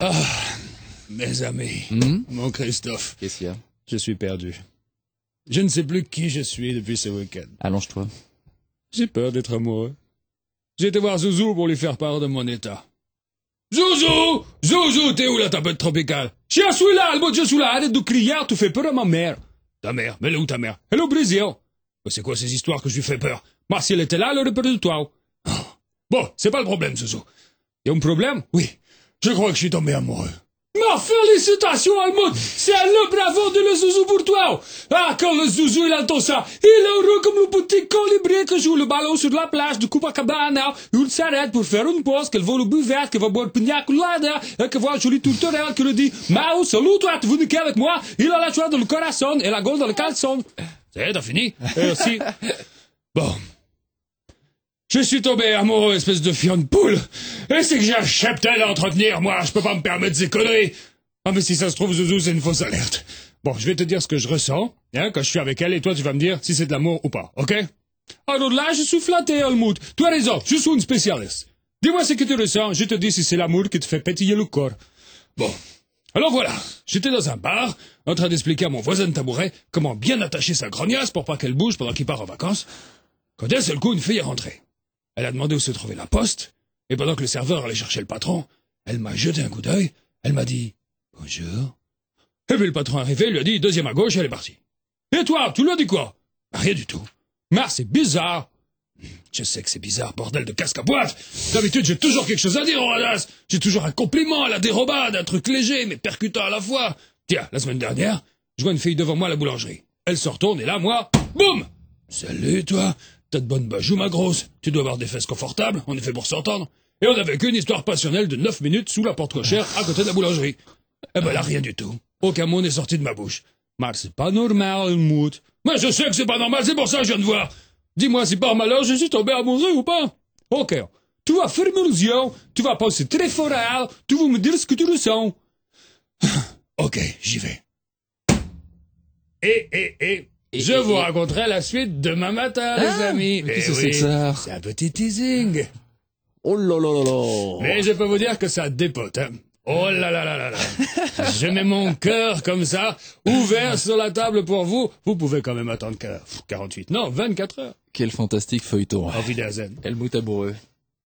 Ah, mes amis, mon Christophe. Qu'est-ce qu'il y a? Je suis perdu. Je ne sais plus qui je suis depuis ce week-end. Allonge-toi. J'ai peur d'être amoureux. J'ai été voir Zouzou pour lui faire part de mon état. Zouzou! Zouzou, t'es où la tempête tropicale? Je suis là, je suis là, arrête de crier, tu fais peur à ma mère. Ta mère? Mais elle est où ta mère? Elle est au Brésil. Mais c'est quoi ces histoires que je lui fais peur? Moi, si elle était là, elle aurait peur de toi. Oh. Bon, c'est pas le problème, Zouzou. Y a un problème? Oui. Je crois que je suis tombé amoureux. Ma félicitations, Almond! C'est le bravo de le Zouzou pour toi! Ah, quand le Zouzou il entend ça, il est heureux comme le petit colibri qui joue le ballon sur la plage de Copacabana. Il s'arrête pour faire une pause, qu'elle va au buvette, qu'elle va boire pina colada, et qu'elle voit un joli tourterelle qui lui dit « Mao, salut toi, tu veux niquer avec moi? Il a la joie dans le corazon et la gaule dans le caleçon. » C'est, t'as fini? Merci. Bon. Je suis tombé amoureux, espèce de fion de poule. Et c'est que j'ai un cheptel à entretenir, moi. Je peux pas me permettre ces conneries. Ah, mais si ça se trouve, Zouzou, c'est une fausse alerte. Bon, je vais te dire ce que je ressens, hein, quand je suis avec elle, et toi, tu vas me dire si c'est de l'amour ou pas, ok? Alors là, je suis flatté, Helmut. Tu as raison, je suis une spécialiste. Dis-moi ce que tu ressens, je te dis si c'est l'amour qui te fait pétiller le corps. Bon. Alors voilà, j'étais dans un bar, en train d'expliquer à mon voisin de tabouret comment bien attacher sa grognasse pour pas qu'elle bouge pendant qu'il part en vacances, quand d'un seul coup, une fille est rentrée. Elle a demandé où se trouvait la poste, et pendant que le serveur allait chercher le patron, elle m'a jeté un coup d'œil, elle m'a dit « Bonjour ». Et puis le patron arrivé, il lui a dit « Deuxième à gauche », et elle est partie. Et toi, tu lui as dit quoi? Rien du tout. Mais c'est bizarre. Je sais que c'est bizarre, bordel de casque à boîte. D'habitude, j'ai toujours quelque chose à dire, Horace. J'ai toujours un compliment à la dérobade, un truc léger, mais percutant à la fois. Tiens, la semaine dernière, je vois une fille devant moi à la boulangerie. Elle se retourne, et là, moi, boum! Salut, toi. T'as de bonnes bajoux, ma grosse. Tu dois avoir des fesses confortables, on est fait pour s'entendre. Et on avait qu'une histoire passionnelle de 9 minutes sous la porte cochère à côté de la boulangerie. Eh ben là, rien du tout. Aucun mot n'est sorti de ma bouche. Mais c'est pas normal, Helmut. Mais je sais que c'est pas normal, c'est pour ça que je viens de voir. Dis-moi si par malheur je suis tombé amoureux ou pas. Ok. Tu vas fermer les yeux, tu vas penser très fort à elle, tu vas me dire ce que tu ressens. Ok, j'y vais. Je vous raconterai la suite demain matin, les amis. Qu'est-ce que c'est que ça? C'est un petit teasing. Oh là là là là. Mais je peux vous dire que ça dépote, hein. Oh là là là là là. Je mets mon cœur comme ça, ouvert sur la table pour vous. Vous pouvez quand même attendre 48, non, 24 heures. Quel fantastique feuilleton. Auf Wiedersehen. Helmut amoureux.